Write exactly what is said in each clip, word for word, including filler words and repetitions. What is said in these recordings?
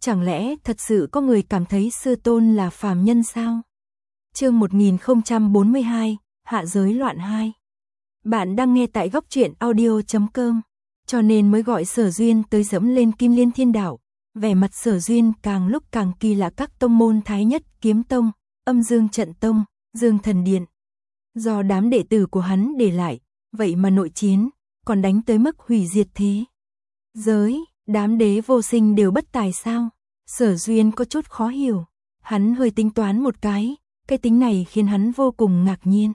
Chẳng lẽ thật sự có người cảm thấy sư tôn là phàm nhân sao? Chương một nghìn không trăm bốn mươi hai, Hạ giới loạn hai. Bạn đang nghe tại góc truyện audio chấm com, cho nên mới gọi Sở Duyên tới dẫm lên Kim Liên Thiên Đạo. Vẻ mặt Sở Duyên càng lúc càng kỳ lạ, các tông môn Thái Nhất Kiếm Tông, Âm Dương Trận Tông, Dương Thần Điện, do đám đệ tử của hắn để lại, vậy mà nội chiến, còn đánh tới mức hủy diệt thế. Giới, đám đế vô sinh đều bất tài sao? Sở Duyên có chút khó hiểu, hắn hơi tính toán một cái, cái tính này khiến hắn vô cùng ngạc nhiên.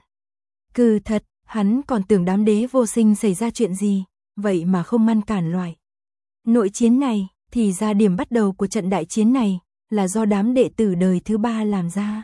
Cừ thật, hắn còn tưởng đám đế vô sinh xảy ra chuyện gì, vậy mà không ngăn cản loại nội chiến này, thì ra điểm bắt đầu của trận đại chiến này là do đám đệ tử đời thứ ba làm ra.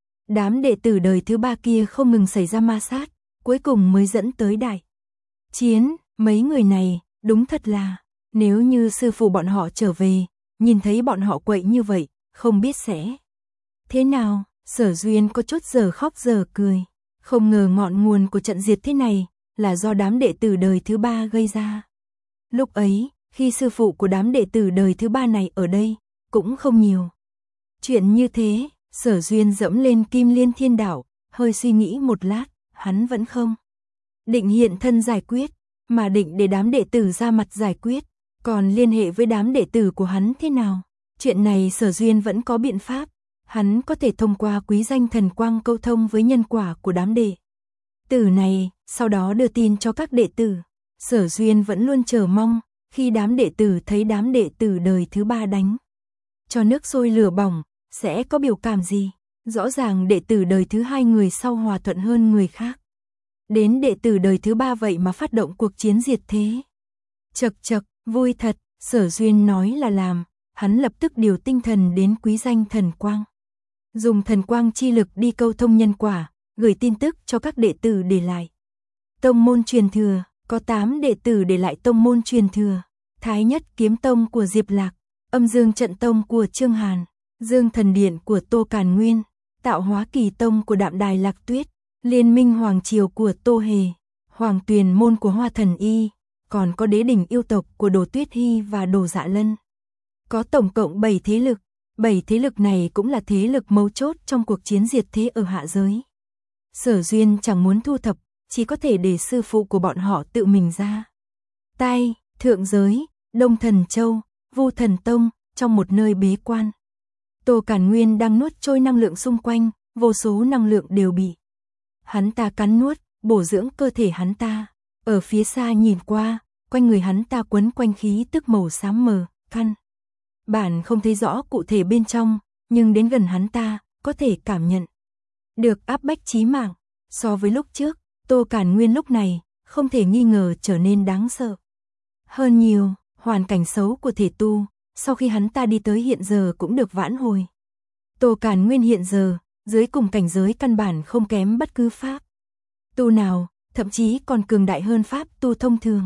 Đám đệ tử đời thứ ba kia không ngừng xảy ra ma sát, cuối cùng mới dẫn tới đại chiến. Mấy người này, đúng thật là, nếu như sư phụ bọn họ trở về, nhìn thấy bọn họ quậy như vậy, không biết sẽ thế nào. Sở Duyên có chút giờ khóc giờ cười, không ngờ ngọn nguồn của trận diệt thế này là do đám đệ tử đời thứ ba gây ra. Lúc ấy, khi sư phụ của đám đệ tử đời thứ ba này ở đây, cũng không nhiều chuyện như thế. Sở Duyên dẫm lên Kim Liên Thiên Đạo, hơi suy nghĩ một lát, hắn vẫn không định hiện thân giải quyết, mà định để đám đệ tử ra mặt giải quyết. Còn liên hệ với đám đệ tử của hắn thế nào? Chuyện này Sở Duyên vẫn có biện pháp, hắn có thể thông qua quý danh thần quang câu thông với nhân quả của đám đệ tử này, sau đó đưa tin cho các đệ tử. Sở Duyên vẫn luôn chờ mong, khi đám đệ tử thấy đám đệ tử đời thứ ba đánh cho nước sôi lửa bỏng, sẽ có biểu cảm gì? Rõ ràng đệ tử đời thứ hai người sau hòa thuận hơn người khác, đến đệ tử đời thứ ba vậy mà phát động cuộc chiến diệt thế. Chật chật, vui thật. Sở Duyên nói là làm, hắn lập tức điều tinh thần đến quý danh thần quang, dùng thần quang chi lực đi câu thông nhân quả, gửi tin tức cho các đệ tử để lại tông môn truyền thừa. Có tám đệ tử để lại tông môn truyền thừa: Thái Nhất Kiếm Tông của Diệp Lạc, Âm Dương Trận Tông của Trương Hàn, Dương Thần Điện của Tô Càn Nguyên, Tạo Hóa Kỳ Tông của Đạm Đài Lạc Tuyết, Liên Minh Hoàng Triều của Tô Hề, Hoàng Tuyền Môn của Hoa Thần Y, còn có Đế Đỉnh Yêu Tộc của Đồ Tuyết Hy và Đồ Dạ Lân. Có tổng cộng bảy thế lực, bảy thế lực này cũng là thế lực mấu chốt trong cuộc chiến diệt thế ở hạ giới. Sở Duyên chẳng muốn thu thập, chỉ có thể để sư phụ của bọn họ tự mình ra tay. Thượng giới, Đông Thần Châu, Vu Thần Tông, trong một nơi bế quan, Tô Càn Nguyên đang nuốt trôi năng lượng xung quanh, vô số năng lượng đều bị hắn ta cắn nuốt, bổ dưỡng cơ thể hắn ta. Ở phía xa nhìn qua, quanh người hắn ta quấn quanh khí tức màu xám mờ, căn bản không thấy rõ cụ thể bên trong, nhưng đến gần hắn ta, có thể cảm nhận được áp bách chí mạng. So với lúc trước, Tô Càn Nguyên lúc này, không thể nghi ngờ trở nên đáng sợ hơn nhiều. Hoàn cảnh xấu của thể tu, sau khi hắn ta đi tới hiện giờ cũng được vãn hồi. Tô Càn Nguyên hiện giờ, dưới cùng cảnh giới căn bản không kém bất cứ pháp tu nào, thậm chí còn cường đại hơn pháp tu thông thường.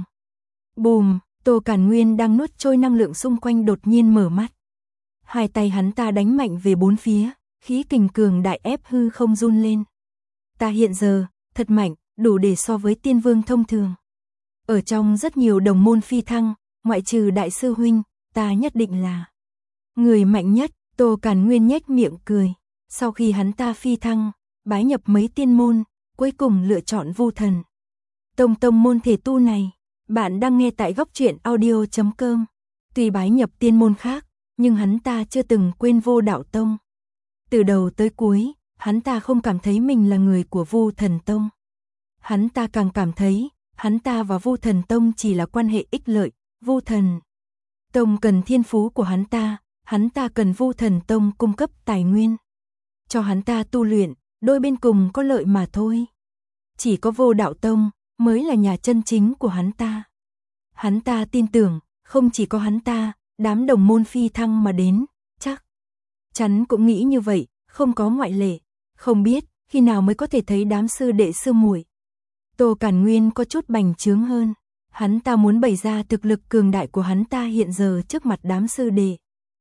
Bùm, Tô Càn Nguyên đang nuốt trôi năng lượng xung quanh đột nhiên mở mắt. Hai tay hắn ta đánh mạnh về bốn phía, khí kình cường đại ép hư không run lên. Ta hiện giờ, thật mạnh, đủ để so với tiên vương thông thường. Ở trong rất nhiều đồng môn phi thăng, ngoại trừ đại sư huynh, ta nhất định là người mạnh nhất. Tô Càn Nguyên nhếch miệng cười. Sau khi hắn ta phi thăng, bái nhập mấy tiên môn, cuối cùng lựa chọn Vu Thần Tông tông môn thể tu này. Bạn đang nghe tại góc truyện audio chấm com. Tuy bái nhập tiên môn khác, nhưng hắn ta chưa từng quên Vô Đạo Tông. Từ đầu tới cuối, hắn ta không cảm thấy mình là người của Vu Thần Tông. Hắn ta càng cảm thấy, hắn ta và Vu Thần Tông chỉ là quan hệ ích lợi. Vu Thần Tông cần thiên phú của hắn ta, hắn ta cần Vu Thần Tông cung cấp tài nguyên cho hắn ta tu luyện, đôi bên cùng có lợi mà thôi. Chỉ có Vô Đạo Tông mới là nhà chân chính của hắn ta. Hắn ta tin tưởng, không chỉ có hắn ta, đám đồng môn phi thăng mà đến, chắc chắn cũng nghĩ như vậy, không có ngoại lệ. Không biết khi nào mới có thể thấy đám sư đệ sư muội. Tô Càn Nguyên có chút bành trướng hơn, hắn ta muốn bày ra thực lực cường đại của hắn ta hiện giờ trước mặt đám sư đệ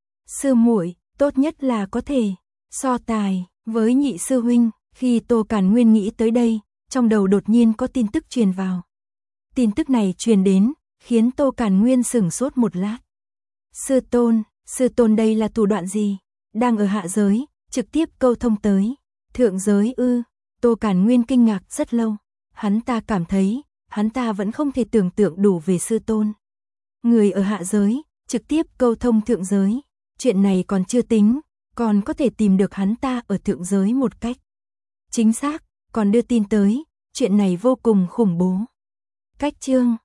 sư muội, tốt nhất là có thể so tài với nhị sư huynh. Khi Tô Càn Nguyên nghĩ tới đây, trong đầu đột nhiên có tin tức truyền vào. Tin tức này truyền đến, khiến Tô Càn Nguyên sửng sốt một lát. Sư tôn, Sư tôn đây là thủ đoạn gì? Đang ở hạ giới, trực tiếp câu thông tới. Thượng giới ư? Tô Càn Nguyên kinh ngạc rất lâu. Hắn ta cảm thấy, hắn ta vẫn không thể tưởng tượng đủ về sư tôn. Người ở hạ giới, trực tiếp câu thông thượng giới. Chuyện này còn chưa tính, còn có thể tìm được hắn ta ở thượng giới một cách chính xác, còn đưa tin tới, chuyện này vô cùng khủng bố. Cách chương